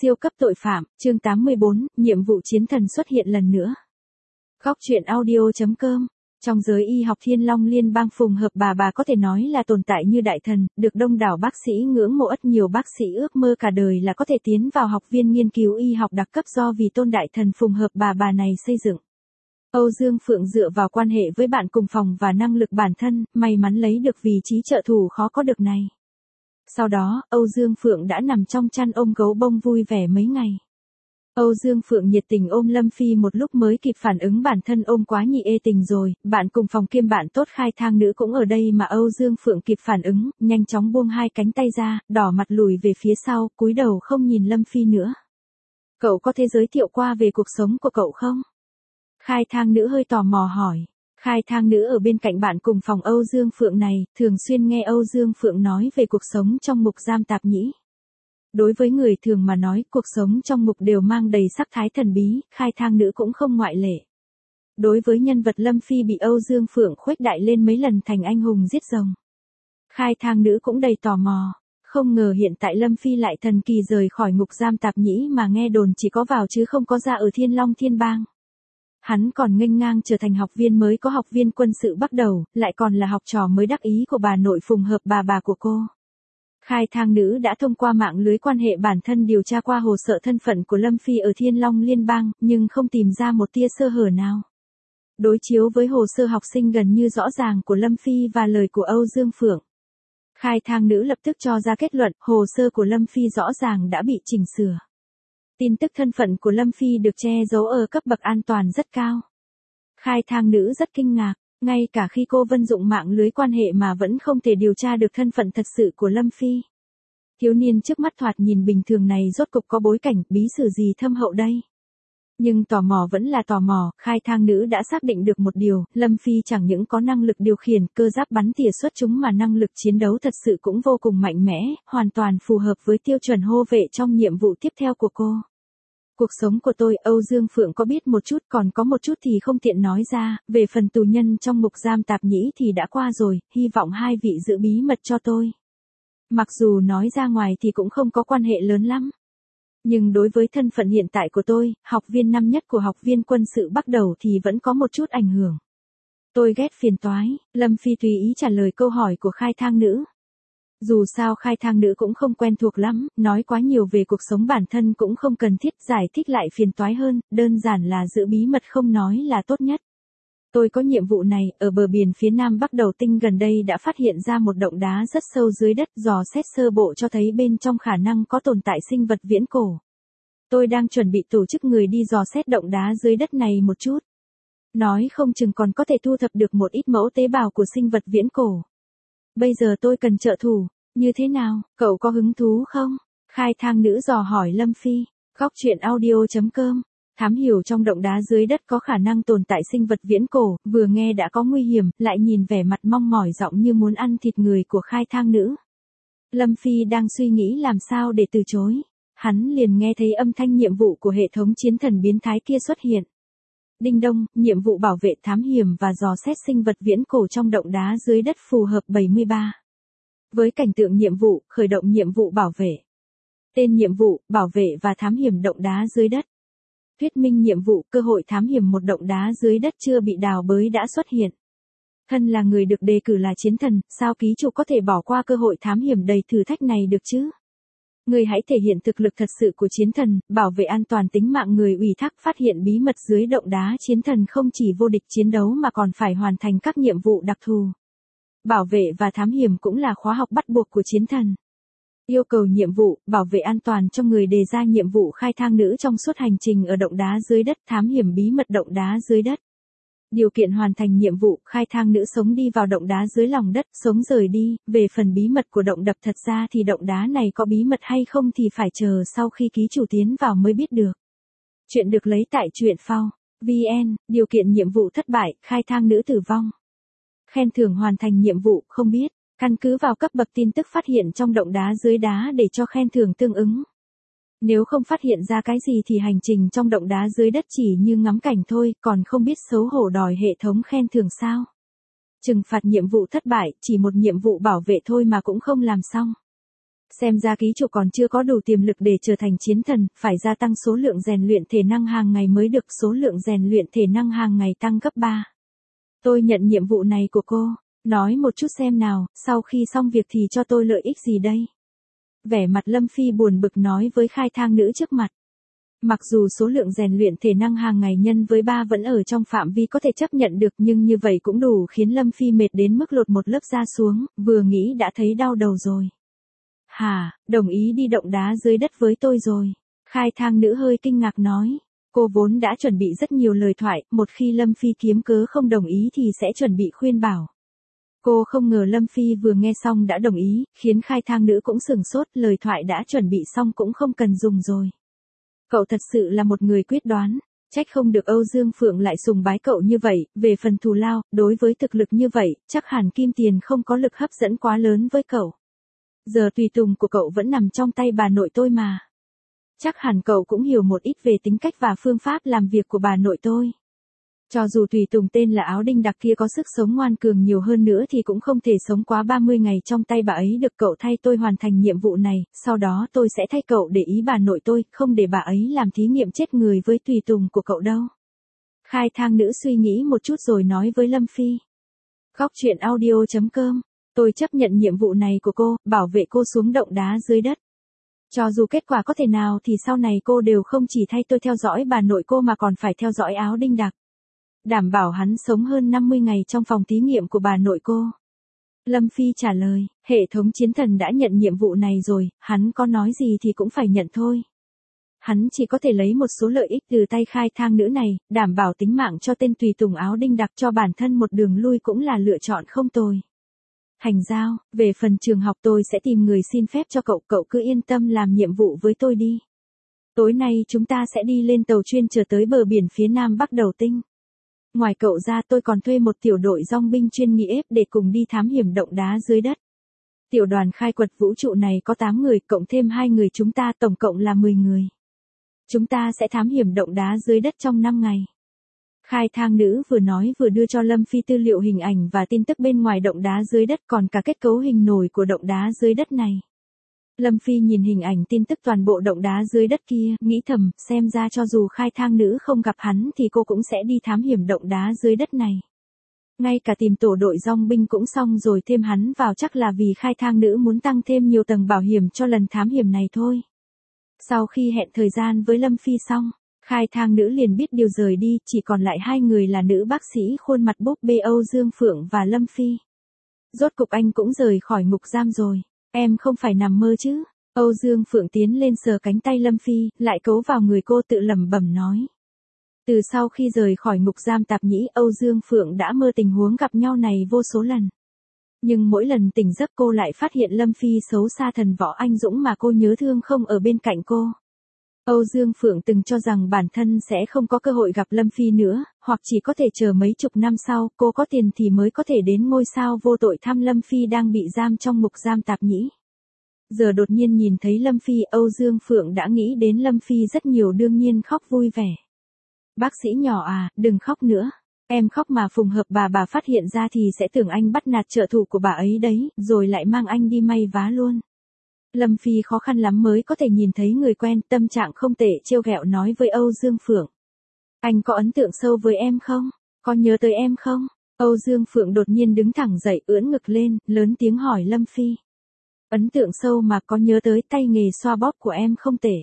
Siêu cấp tội phạm, chương 84, nhiệm vụ chiến thần xuất hiện lần nữa. Góc truyện audio.com. Trong giới y học Thiên Long Liên bang Phùng Hợp bà có thể nói là tồn tại như đại thần, được đông đảo bác sĩ ngưỡng mộ. Nhiều bác sĩ ước mơ cả đời là có thể tiến vào học viên nghiên cứu y học đặc cấp do vì tôn đại thần Phùng Hợp bà này xây dựng. Âu Dương Phượng dựa vào quan hệ với bạn cùng phòng và năng lực bản thân, may mắn lấy được vị trí trợ thủ khó có được này. Sau đó, Âu Dương Phượng đã nằm trong chăn ôm gấu bông vui vẻ mấy ngày. Âu Dương Phượng nhiệt tình ôm Lâm Phi một lúc mới kịp phản ứng bản thân ôm quá nhị ê tình rồi, bạn cùng phòng kiêm bạn tốt Khai Thang nữ cũng ở đây mà Âu Dương Phượng kịp phản ứng, nhanh chóng buông hai cánh tay ra, đỏ mặt lùi về phía sau, cúi đầu không nhìn Lâm Phi nữa. Cậu có thể giới thiệu qua về cuộc sống của cậu không? Khai Thang nữ hơi tò mò hỏi. Khai Thang nữ ở bên cạnh bạn cùng phòng Âu Dương Phượng này, thường xuyên nghe Âu Dương Phượng nói về cuộc sống trong ngục giam Tạp Nhĩ. Đối với người thường mà nói, cuộc sống trong ngục đều mang đầy sắc thái thần bí, Khai Thang nữ cũng không ngoại lệ. Đối với nhân vật Lâm Phi bị Âu Dương Phượng khuếch đại lên mấy lần thành anh hùng giết rồng, Khai Thang nữ cũng đầy tò mò. Không ngờ hiện tại Lâm Phi lại thần kỳ rời khỏi ngục giam Tạp Nhĩ mà nghe đồn chỉ có vào chứ không có ra ở Thiên Long Thiên Bang. Hắn còn nghênh ngang trở thành học viên mới có học viên quân sự bắt đầu, lại còn là học trò mới đắc ý của bà nội Phùng Hợp bà của cô. Khai Thang nữ đã thông qua mạng lưới quan hệ bản thân điều tra qua hồ sơ thân phận của Lâm Phi ở Thiên Long Liên bang, nhưng không tìm ra một tia sơ hở nào. Đối chiếu với hồ sơ học sinh gần như rõ ràng của Lâm Phi và lời của Âu Dương Phượng, Khai Thang nữ lập tức cho ra kết luận, hồ sơ của Lâm Phi rõ ràng đã bị chỉnh sửa. Tin tức thân phận của Lâm Phi được che giấu ở cấp bậc an toàn rất cao. Khai Thang nữ rất kinh ngạc, ngay cả khi cô vận dụng mạng lưới quan hệ mà vẫn không thể điều tra được thân phận thật sự của Lâm Phi. Thiếu niên trước mắt thoạt nhìn bình thường này rốt cục có bối cảnh bí sử gì thâm hậu đây. Nhưng tò mò vẫn là tò mò, Khai Thang nữ đã xác định được một điều, Lâm Phi chẳng những có năng lực điều khiển cơ giáp bắn tỉa xuất chúng mà năng lực chiến đấu thật sự cũng vô cùng mạnh mẽ, hoàn toàn phù hợp với tiêu chuẩn hô vệ trong nhiệm vụ tiếp theo của cô. Cuộc sống của tôi, Âu Dương Phượng có biết một chút, còn có một chút thì không tiện nói ra, về phần tù nhân trong ngục giam Tạp Nhĩ thì đã qua rồi, hy vọng hai vị giữ bí mật cho tôi. Mặc dù nói ra ngoài thì cũng không có quan hệ lớn lắm. Nhưng đối với thân phận hiện tại của tôi, học viên năm nhất của học viên quân sự bắt đầu thì vẫn có một chút ảnh hưởng. Tôi ghét phiền toái, Lâm Phi tùy ý trả lời câu hỏi của Khai Thang nữ. Dù sao Khai Thang nữ cũng không quen thuộc lắm, nói quá nhiều về cuộc sống bản thân cũng không cần thiết, giải thích lại phiền toái hơn, đơn giản là giữ bí mật không nói là tốt nhất. Tôi có nhiệm vụ này, ở bờ biển phía nam Bắc Đầu Tinh gần đây đã phát hiện ra một động đá rất sâu dưới đất, dò xét sơ bộ cho thấy bên trong khả năng có tồn tại sinh vật viễn cổ. Tôi đang chuẩn bị tổ chức người đi dò xét động đá dưới đất này một chút. Nói không chừng còn có thể thu thập được một ít mẫu tế bào của sinh vật viễn cổ. Bây giờ tôi cần trợ thủ, như thế nào, cậu có hứng thú không? Khai Thang nữ dò hỏi Lâm Phi. Góc truyện audio.com. Thám hiểu trong động đá dưới đất có khả năng tồn tại sinh vật viễn cổ, vừa nghe đã có nguy hiểm, lại nhìn vẻ mặt mong mỏi giọng như muốn ăn thịt người của Khai Thang nữ. Lâm Phi đang suy nghĩ làm sao để từ chối. Hắn liền nghe thấy âm thanh nhiệm vụ của hệ thống chiến thần biến thái kia xuất hiện. Đinh đông, nhiệm vụ bảo vệ thám hiểm và dò xét sinh vật viễn cổ trong động đá dưới đất phù hợp 73. Với cảnh tượng nhiệm vụ, khởi động nhiệm vụ bảo vệ. Tên nhiệm vụ, bảo vệ và thám hiểm động đá dưới đất. Thuyết minh nhiệm vụ, cơ hội thám hiểm một động đá dưới đất chưa bị đào bới đã xuất hiện. Thân là người được đề cử là chiến thần, sao ký chủ có thể bỏ qua cơ hội thám hiểm đầy thử thách này được chứ? Người hãy thể hiện thực lực thật sự của chiến thần, bảo vệ an toàn tính mạng người ủy thác, phát hiện bí mật dưới động đá. Chiến thần không chỉ vô địch chiến đấu mà còn phải hoàn thành các nhiệm vụ đặc thù. Bảo vệ và thám hiểm cũng là khóa học bắt buộc của chiến thần. Yêu cầu nhiệm vụ, bảo vệ an toàn cho người đề ra nhiệm vụ Khai Thang nữ trong suốt hành trình ở động đá dưới đất, thám hiểm bí mật động đá dưới đất. Điều kiện hoàn thành nhiệm vụ, Khai Thang nữ sống đi vào động đá dưới lòng đất, sống rời đi. Về phần bí mật của động đập, thật ra thì động đá này có bí mật hay không thì phải chờ sau khi ký chủ tiến vào mới biết được. Chuyện được lấy tại truyện phao VN. Điều kiện nhiệm vụ thất bại, Khai Thang nữ tử vong. Khen thưởng hoàn thành nhiệm vụ, không biết. Căn cứ vào cấp bậc tin tức phát hiện trong động đá dưới đá để cho khen thưởng tương ứng. Nếu không phát hiện ra cái gì thì hành trình trong động đá dưới đất chỉ như ngắm cảnh thôi, còn không biết xấu hổ đòi hệ thống khen thưởng sao. Trừng phạt nhiệm vụ thất bại, chỉ một nhiệm vụ bảo vệ thôi mà cũng không làm xong. Xem ra ký chủ còn chưa có đủ tiềm lực để trở thành chiến thần, phải gia tăng số lượng rèn luyện thể năng hàng ngày mới được, số lượng rèn luyện thể năng hàng ngày tăng gấp 3. Tôi nhận nhiệm vụ này của cô, nói một chút xem nào, sau khi xong việc thì cho tôi lợi ích gì đây? Vẻ mặt Lâm Phi buồn bực nói với khai thang nữ trước mặt. Mặc dù số lượng rèn luyện thể năng hàng ngày nhân với 3 vẫn ở trong phạm vi có thể chấp nhận được, nhưng như vậy cũng đủ khiến Lâm Phi mệt đến mức lột một lớp da xuống, vừa nghĩ đã thấy đau đầu rồi. Hả, đồng ý đi động đá dưới đất với tôi rồi. Khai thang nữ hơi kinh ngạc nói. Cô vốn đã chuẩn bị rất nhiều lời thoại, một khi Lâm Phi kiếm cớ không đồng ý thì sẽ chuẩn bị khuyên bảo. Cô không ngờ Lâm Phi vừa nghe xong đã đồng ý, khiến khai thang nữ cũng sửng sốt, lời thoại đã chuẩn bị xong cũng không cần dùng rồi. Cậu thật sự là một người quyết đoán, trách không được Âu Dương Phượng lại sùng bái cậu như vậy, về phần thù lao, đối với thực lực như vậy, chắc hẳn Kim Tiền không có lực hấp dẫn quá lớn với cậu. Giờ tùy tùng của cậu vẫn nằm trong tay bà nội tôi mà. Chắc hẳn cậu cũng hiểu một ít về tính cách và phương pháp làm việc của bà nội tôi. Cho dù tùy tùng tên là Áo Đinh Đặc kia có sức sống ngoan cường nhiều hơn nữa thì cũng không thể sống quá 30 ngày trong tay bà ấy được, cậu thay tôi hoàn thành nhiệm vụ này, sau đó tôi sẽ thay cậu để ý bà nội tôi, không để bà ấy làm thí nghiệm chết người với tùy tùng của cậu đâu. Khai thang nữ suy nghĩ một chút rồi nói với Lâm Phi. Góc truyện audio.com, tôi chấp nhận nhiệm vụ này của cô, bảo vệ cô xuống động đá dưới đất. Cho dù kết quả có thể nào thì sau này cô đều không chỉ thay tôi theo dõi bà nội cô mà còn phải theo dõi Áo Đinh Đặc. Đảm bảo hắn sống hơn 50 ngày trong phòng thí nghiệm của bà nội cô. Lâm Phi trả lời, hệ thống chiến thần đã nhận nhiệm vụ này rồi, hắn có nói gì thì cũng phải nhận thôi. Hắn chỉ có thể lấy một số lợi ích từ tay khai thang nữ này, đảm bảo tính mạng cho tên tùy tùng Áo Đinh Đặc, cho bản thân một đường lui cũng là lựa chọn không tồi. Thành giao, về phần trường học tôi sẽ tìm người xin phép cho cậu, cậu cứ yên tâm làm nhiệm vụ với tôi đi. Tối nay chúng ta sẽ đi lên tàu chuyên chở tới bờ biển phía nam Bắc Đầu Tinh. Ngoài cậu ra tôi còn thuê một tiểu đội dong binh chuyên nghiệp để cùng đi thám hiểm động đá dưới đất. Tiểu đoàn khai quật vũ trụ này có 8 người, cộng thêm 2 người chúng ta, tổng cộng là 10 người. Chúng ta sẽ thám hiểm động đá dưới đất trong 5 ngày. Khai thang nữ vừa nói vừa đưa cho Lâm Phi tư liệu hình ảnh và tin tức bên ngoài động đá dưới đất, còn cả kết cấu hình nổi của động đá dưới đất này. Lâm Phi nhìn hình ảnh tin tức toàn bộ động đá dưới đất kia, nghĩ thầm, xem ra cho dù khai thang nữ không gặp hắn thì cô cũng sẽ đi thám hiểm động đá dưới đất này. Ngay cả tìm tổ đội dong binh cũng xong rồi, thêm hắn vào chắc là vì khai thang nữ muốn tăng thêm nhiều tầng bảo hiểm cho lần thám hiểm này thôi. Sau khi hẹn thời gian với Lâm Phi xong, khai thang nữ liền biết điều rời đi, chỉ còn lại 2 người là nữ bác sĩ khuôn mặt búp bê Âu Dương Phượng và Lâm Phi. Rốt cục anh cũng rời khỏi ngục giam rồi. Em không phải nằm mơ chứ? Âu Dương Phượng tiến lên sờ cánh tay Lâm Phi, lại cấu vào người cô tự lẩm bẩm nói. Từ sau khi rời khỏi ngục giam tạp nhĩ, Âu Dương Phượng đã mơ tình huống gặp nhau này vô số lần. Nhưng mỗi lần tỉnh giấc cô lại phát hiện Lâm Phi xấu xa thần võ anh dũng mà cô nhớ thương không ở bên cạnh cô. Âu Dương Phượng từng cho rằng bản thân sẽ không có cơ hội gặp Lâm Phi nữa, hoặc chỉ có thể chờ mấy chục năm sau, cô có tiền thì mới có thể đến ngôi sao vô tội thăm Lâm Phi đang bị giam trong ngục giam tạp nhĩ. Giờ đột nhiên nhìn thấy Lâm Phi, Âu Dương Phượng đã nghĩ đến Lâm Phi rất nhiều, đương nhiên khóc vui vẻ. Bác sĩ nhỏ à, đừng khóc nữa. Em khóc mà phùng hợp bà phát hiện ra thì sẽ tưởng anh bắt nạt trợ thủ của bà ấy đấy, rồi lại mang anh đi may vá luôn. Lâm Phi khó khăn lắm mới có thể nhìn thấy người quen, tâm trạng không tệ, trêu ghẹo nói với Âu Dương Phượng. Anh có ấn tượng sâu với em không? Có nhớ tới em không? Âu Dương Phượng đột nhiên đứng thẳng dậy, ưỡn ngực lên, lớn tiếng hỏi Lâm Phi. Ấn tượng sâu mà, có nhớ tới tay nghề xoa bóp của em không tệ.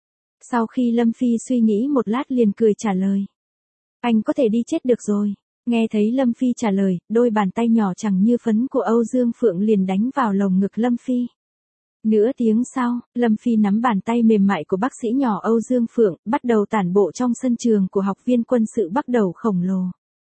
Sau khi Lâm Phi suy nghĩ một lát liền cười trả lời. Anh có thể đi chết được rồi. Nghe thấy Lâm Phi trả lời, đôi bàn tay nhỏ chẳng như phấn của Âu Dương Phượng liền đánh vào lồng ngực Lâm Phi. Nửa tiếng sau, Lâm Phi nắm bàn tay mềm mại của bác sĩ nhỏ Âu Dương Phượng, bắt đầu tản bộ trong sân trường của học viên quân sự bắt đầu khổng lồ.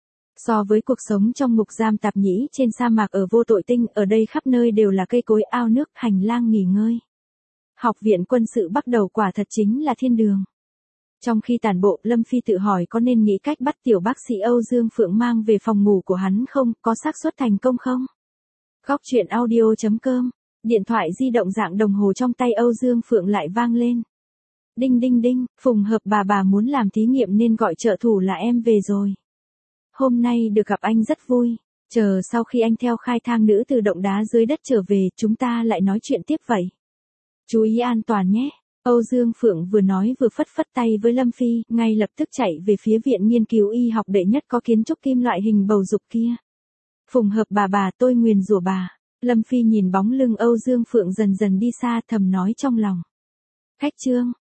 So với cuộc sống trong ngục giam tạp nhĩ trên sa mạc ở Vô Tội Tinh, ở đây khắp nơi đều là cây cối, ao nước, hành lang nghỉ ngơi. Học viện quân sự bắt đầu quả thật chính là thiên đường. Trong khi tản bộ, Lâm Phi tự hỏi có nên nghĩ cách bắt tiểu bác sĩ Âu Dương Phượng mang về phòng ngủ của hắn không, có xác suất thành công không? Góc truyện audio.com. Điện thoại di động dạng đồng hồ trong tay Âu Dương Phượng lại vang lên. Đinh đinh đinh, phùng hợp bà muốn làm thí nghiệm nên gọi trợ thủ là em về rồi. Hôm nay được gặp anh rất vui. Chờ sau khi anh theo khai thang nữ từ động đá dưới đất trở về, chúng ta lại nói chuyện tiếp vậy. Chú ý an toàn nhé. Âu Dương Phượng vừa nói vừa phất phất tay với Lâm Phi, ngay lập tức chạy về phía viện nghiên cứu y học đệ nhất có kiến trúc kim loại hình bầu dục kia. Phùng Hợp bà tôi nguyền rủa bà. Lâm Phi nhìn bóng lưng Âu Dương Phượng dần dần đi xa thầm nói trong lòng. Khách Trương,